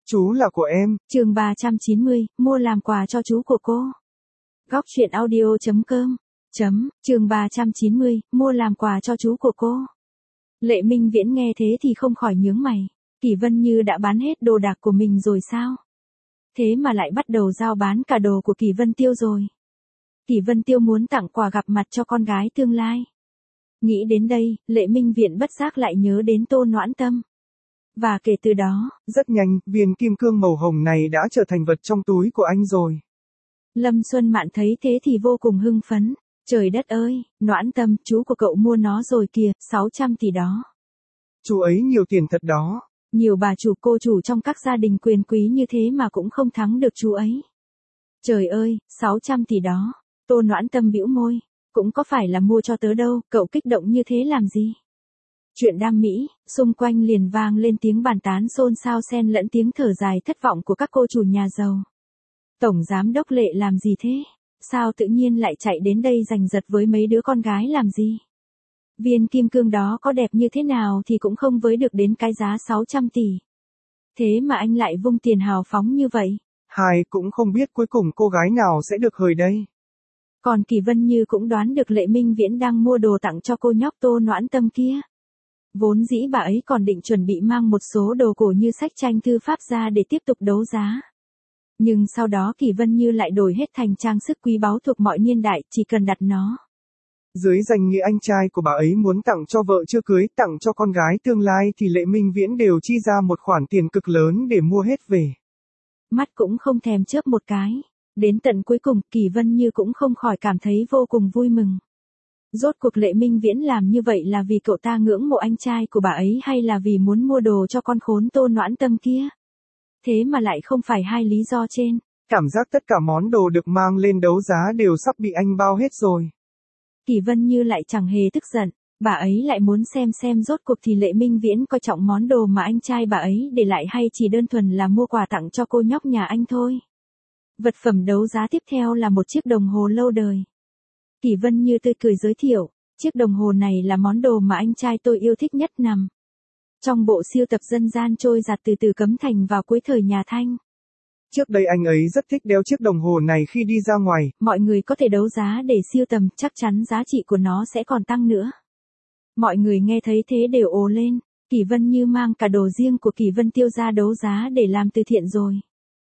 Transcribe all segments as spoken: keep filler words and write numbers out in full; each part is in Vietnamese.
Chú là của em. Chương ba trăm chín mươi, mua làm quà cho chú của cô. Góc truyện audio chấm com. Chấm, chương ba trăm chín mươi, mua làm quà cho chú của cô. Lệ Minh Viễn nghe thế thì không khỏi nhướng mày. Kỷ Vân Như đã bán hết đồ đạc của mình rồi sao? Thế mà lại bắt đầu giao bán cả đồ của Kỷ Vân Tiêu rồi. Kỷ Vân Tiêu muốn tặng quà gặp mặt cho con gái tương lai. Nghĩ đến đây, Lệ Minh Viễn bất giác lại nhớ đến Tô Noãn Tâm. Và kể từ đó, rất nhanh, viên kim cương màu hồng này đã trở thành vật trong túi của anh rồi. Lâm Xuân Mạn thấy thế thì vô cùng hưng phấn. Trời đất ơi, Noãn Tâm, chú của cậu mua nó rồi kìa, sáu trăm tỷ đó. Chú ấy nhiều tiền thật đó. Nhiều bà chủ cô chủ trong các gia đình quyền quý như thế mà cũng không thắng được chú ấy. Trời ơi, sáu trăm tỷ đó. Tô Noãn Tâm bĩu môi. Cũng có phải là mua cho tớ đâu, cậu kích động như thế làm gì? Chuyện đam mỹ, xung quanh liền vang lên tiếng bàn tán xôn xao xen lẫn tiếng thở dài thất vọng của các cô chủ nhà giàu. Tổng giám đốc Lệ làm gì thế? Sao tự nhiên lại chạy đến đây giành giật với mấy đứa con gái làm gì? Viên kim cương đó có đẹp như thế nào thì cũng không với được đến cái giá sáu trăm tỷ. Thế mà anh lại vung tiền hào phóng như vậy. Hai cũng không biết cuối cùng cô gái nào sẽ được hời đây. Còn Kỷ Vân Như cũng đoán được Lệ Minh Viễn đang mua đồ tặng cho cô nhóc Tô Noãn Tâm kia. Vốn dĩ bà ấy còn định chuẩn bị mang một số đồ cổ như sách tranh thư pháp ra để tiếp tục đấu giá. Nhưng sau đó Kỷ Vân Như lại đổi hết thành trang sức quý báu thuộc mọi niên đại, chỉ cần đặt nó. Dưới danh nghĩa anh trai của bà ấy muốn tặng cho vợ chưa cưới, tặng cho con gái tương lai thì Lệ Minh Viễn đều chi ra một khoản tiền cực lớn để mua hết về. Mắt cũng không thèm chớp một cái. Đến tận cuối cùng, Kỷ Vân Như cũng không khỏi cảm thấy vô cùng vui mừng. Rốt cuộc Lệ Minh Viễn làm như vậy là vì cậu ta ngưỡng mộ anh trai của bà ấy hay là vì muốn mua đồ cho con khốn Tô Noãn Tâm kia? Thế mà lại không phải hai lý do trên. Cảm giác tất cả món đồ được mang lên đấu giá đều sắp bị anh bao hết rồi. Kỷ Vân Như lại chẳng hề tức giận, bà ấy lại muốn xem xem rốt cuộc thì Lệ Minh Viễn coi trọng món đồ mà anh trai bà ấy để lại hay chỉ đơn thuần là mua quà tặng cho cô nhóc nhà anh thôi. Vật phẩm đấu giá tiếp theo là một chiếc đồng hồ lâu đời. Kỷ Vân Như tươi cười giới thiệu, chiếc đồng hồ này là món đồ mà anh trai tôi yêu thích nhất nằm trong bộ siêu tập dân gian trôi dạt từ từ Cấm Thành vào cuối thời nhà Thanh. Trước đây anh ấy rất thích đeo chiếc đồng hồ này khi đi ra ngoài. Mọi người có thể đấu giá để siêu tầm, chắc chắn giá trị của nó sẽ còn tăng nữa. Mọi người nghe thấy thế đều ồ lên, Kỷ Vân Như mang cả đồ riêng của Kỷ Vân Tiêu ra đấu giá để làm từ thiện rồi.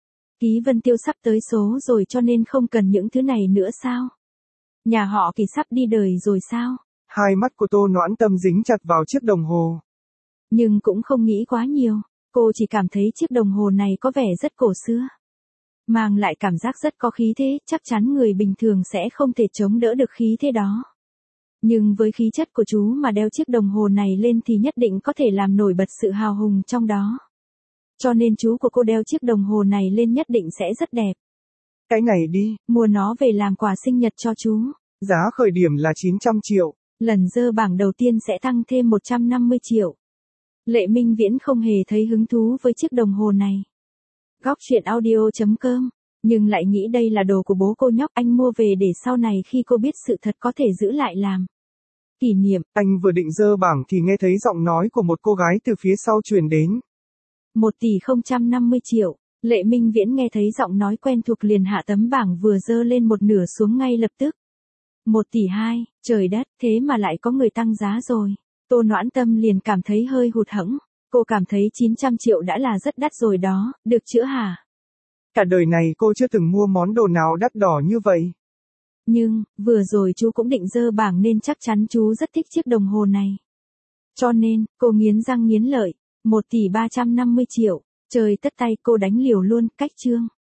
Kỷ Vân Tiêu sắp tới số rồi cho nên không cần những thứ này nữa sao? Nhà họ Kỷ sắp đi đời rồi sao? Hai mắt của Tô Noãn Tâm dính chặt vào chiếc đồng hồ. Nhưng cũng không nghĩ quá nhiều, cô chỉ cảm thấy chiếc đồng hồ này có vẻ rất cổ xưa. Mang lại cảm giác rất có khí thế, chắc chắn người bình thường sẽ không thể chống đỡ được khí thế đó. Nhưng với khí chất của chú mà đeo chiếc đồng hồ này lên thì nhất định có thể làm nổi bật sự hào hùng trong đó. Cho nên chú của cô đeo chiếc đồng hồ này lên nhất định sẽ rất đẹp. Cái này đi, mua nó về làm quà sinh nhật cho chú. Giá khởi điểm là chín trăm triệu. Lần dơ bảng đầu tiên sẽ tăng thêm một trăm năm mươi triệu. Lệ Minh Viễn không hề thấy hứng thú với chiếc đồng hồ này. Góc truyện audio chấm com, nhưng lại nghĩ đây là đồ của bố cô nhóc anh mua về để sau này khi cô biết sự thật có thể giữ lại làm kỷ niệm. Anh vừa định dơ bảng thì nghe thấy giọng nói của một cô gái từ phía sau truyền đến. một tỷ không trăm năm mươi triệu. Lệ Minh Viễn nghe thấy giọng nói quen thuộc liền hạ tấm bảng vừa dơ lên một nửa xuống ngay lập tức. một tỷ hai, trời đất, thế mà lại có người tăng giá rồi. Tô Noãn Tâm liền cảm thấy hơi hụt hẫng. Cô cảm thấy chín trăm triệu đã là rất đắt rồi đó, được chữa hả? Cả đời này cô chưa từng mua món đồ nào đắt đỏ như vậy. Nhưng, vừa rồi chú cũng định dơ bảng nên chắc chắn chú rất thích chiếc đồng hồ này. Cho nên, cô nghiến răng nghiến lợi, một tỷ ba trăm năm mươi triệu, trời tất tay cô đánh liều luôn, cách chương.